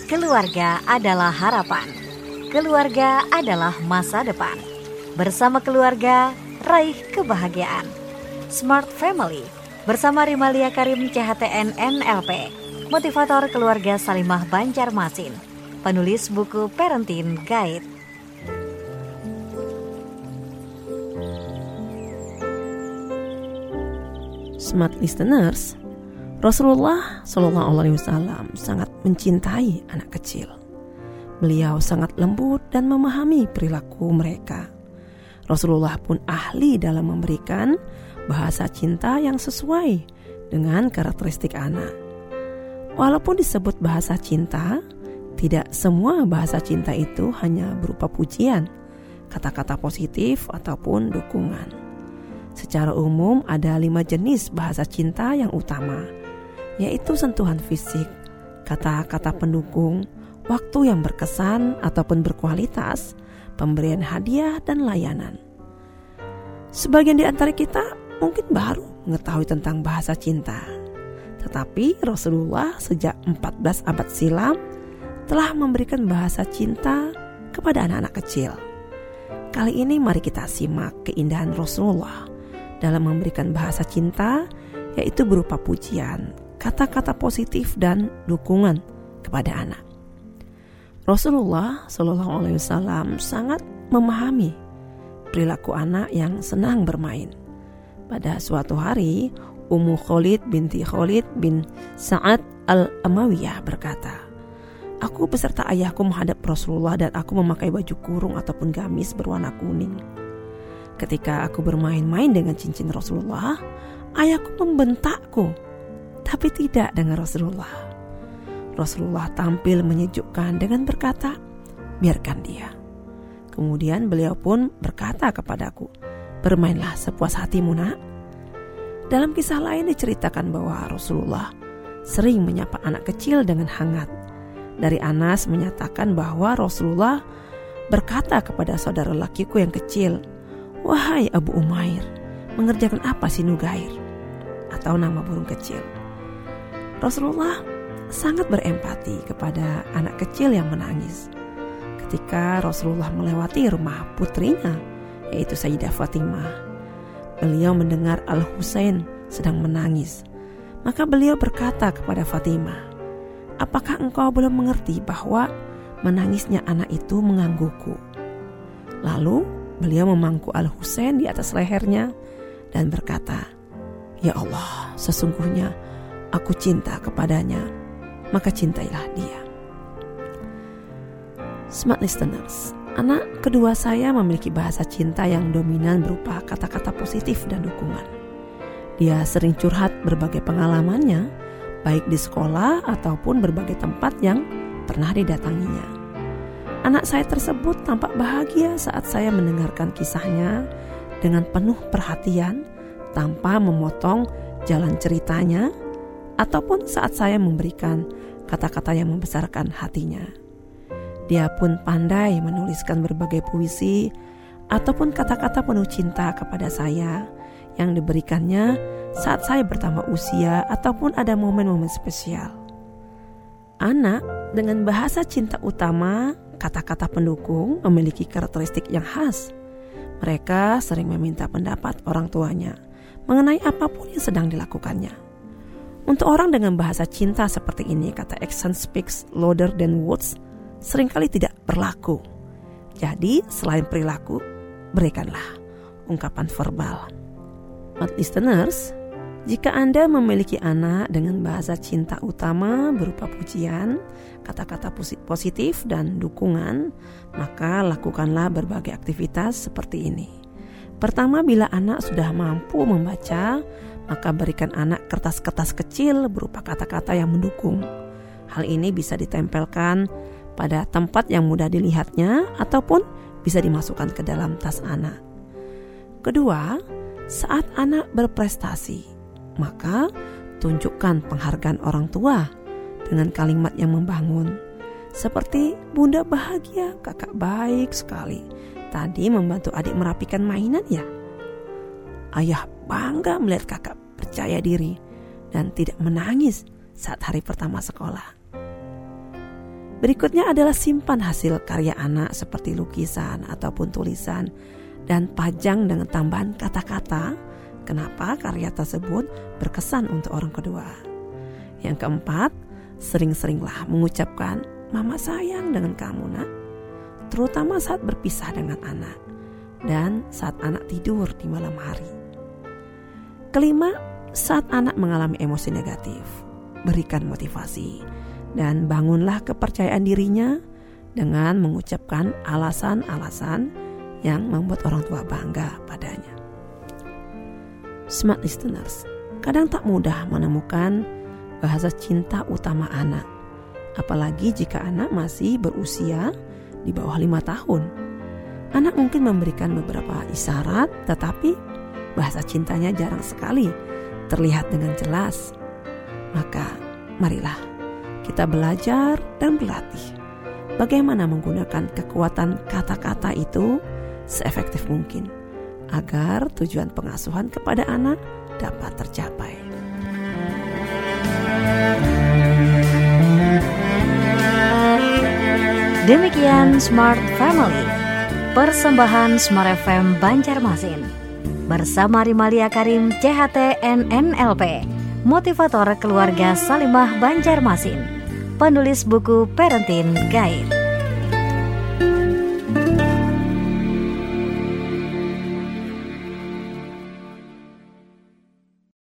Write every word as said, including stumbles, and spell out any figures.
Keluarga adalah harapan. Keluarga adalah masa depan. Bersama keluarga, raih kebahagiaan. Smart Family bersama Rimalia Karim C H T N N L P, motivator keluarga Salimah Banjarmasin, penulis buku Parenting Guide. Smart listeners, Rasulullah Shallallahu Alaihi Wasallam sangat mencintai anak kecil. Beliau sangat lembut dan memahami perilaku mereka. Rasulullah pun ahli dalam memberikan bahasa cinta yang sesuai dengan karakteristik anak. Walaupun disebut bahasa cinta, tidak semua bahasa cinta itu hanya berupa pujian, kata-kata positif ataupun dukungan. Secara umum ada lima jenis bahasa cinta yang utama, yaitu sentuhan fisik, kata-kata pendukung, waktu yang berkesan ataupun berkualitas, pemberian hadiah, dan layanan. Sebagian di antara kita mungkin baru mengetahui tentang bahasa cinta, tetapi Rasulullah sejak empat belas abad silam telah memberikan bahasa cinta kepada anak-anak kecil. Kali ini mari kita simak keindahan Rasulullah dalam memberikan bahasa cinta, yaitu berupa pujian, kata-kata positif, dan dukungan kepada anak. Rasulullah Shallallahu Alaihi Wasallam sangat memahami perilaku anak yang senang bermain. Pada suatu hari, Ummu Khalid binti Khalid bin Sa'ad al-Amawiyah berkata, "Aku beserta ayahku menghadap Rasulullah dan aku memakai baju kurung ataupun gamis berwarna kuning. Ketika aku bermain-main dengan cincin Rasulullah, ayahku membentakku, tapi tidak dengan Rasulullah. Rasulullah tampil menyejukkan dengan berkata, 'Biarkan dia.' Kemudian beliau pun berkata kepadaku, 'Bermainlah sepuas hatimu, nak.'" Dalam kisah lain diceritakan bahwa Rasulullah sering menyapa anak kecil dengan hangat. Dari Anas menyatakan bahwa Rasulullah berkata kepada saudara lakiku yang kecil, "Wahai Abu Umair, mengerjakan apa si Nugair?" Atau nama burung kecil. Rasulullah sangat berempati kepada anak kecil yang menangis. Ketika Rasulullah melewati rumah putrinya, yaitu Sayyidah Fatimah, beliau mendengar Al-Husain sedang menangis. Maka beliau berkata kepada Fatimah, "Apakah engkau belum mengerti bahwa menangisnya anak itu menggangguku?" Lalu beliau memangku Al-Husain di atas lehernya dan berkata, "Ya Allah, sesungguhnya aku cinta kepadanya, maka cintailah dia." Smart listeners, anak kedua saya memiliki bahasa cinta yang dominan berupa kata-kata positif dan dukungan. Dia sering curhat berbagai pengalamannya, baik di sekolah ataupun berbagai tempat yang pernah didatanginya. Anak saya tersebut tampak bahagia saat saya mendengarkan kisahnya dengan penuh perhatian tanpa memotong jalan ceritanya ataupun saat saya memberikan kata-kata yang membesarkan hatinya. Dia pun pandai menuliskan berbagai puisi ataupun kata-kata penuh cinta kepada saya yang diberikannya saat saya bertambah usia ataupun ada momen-momen spesial. Anak dengan bahasa cinta utama, kata-kata pendukung, memiliki karakteristik yang khas. Mereka sering meminta pendapat orang tuanya mengenai apapun yang sedang dilakukannya. Untuk orang dengan bahasa cinta seperti ini, kata action speaks louder than words seringkali tidak berlaku. Jadi selain perilaku, berikanlah ungkapan verbal. But listeners, jika Anda memiliki anak dengan bahasa cinta utama berupa pujian, kata-kata positif dan dukungan, maka lakukanlah berbagai aktivitas seperti ini. Pertama, bila anak sudah mampu membaca, maka berikan anak kertas-kertas kecil berupa kata-kata yang mendukung. Hal ini bisa ditempelkan pada tempat yang mudah dilihatnya ataupun bisa dimasukkan ke dalam tas anak. Kedua, saat anak berprestasi, maka tunjukkan penghargaan orang tua dengan kalimat yang membangun. Seperti, "Bunda bahagia, kakak baik sekali. Tadi membantu adik merapikan mainan ya. Ayah bangga melihat kakak percaya diri dan tidak menangis saat hari pertama sekolah." Berikutnya adalah simpan hasil karya anak seperti lukisan ataupun tulisan dan pajang dengan tambahan kata-kata kenapa karya tersebut berkesan untuk orang kedua. Yang keempat, sering-seringlah mengucapkan mama sayang dengan kamu nak, terutama saat berpisah dengan anak dan saat anak tidur di malam hari. Kelima, saat anak mengalami emosi negatif, berikan motivasi dan bangunlah kepercayaan dirinya dengan mengucapkan alasan-alasan yang membuat orang tua bangga padanya. Smart listeners, kadang tak mudah menemukan bahasa cinta utama anak, apalagi jika anak masih berusia di bawah lima tahun. Anak mungkin memberikan beberapa isyarat, tetapi bahasa cintanya jarang sekali terlihat dengan jelas. Maka marilah kita belajar dan berlatih bagaimana menggunakan kekuatan kata-kata itu seefektif mungkin agar tujuan pengasuhan kepada anak dapat tercapai. Demikian Smart Family, persembahan Smart F M Banjarmasin. Bersama Rimalia Karim C H T N N L P, motivator keluarga Salimah Banjarmasin, penulis buku Parenting Guide.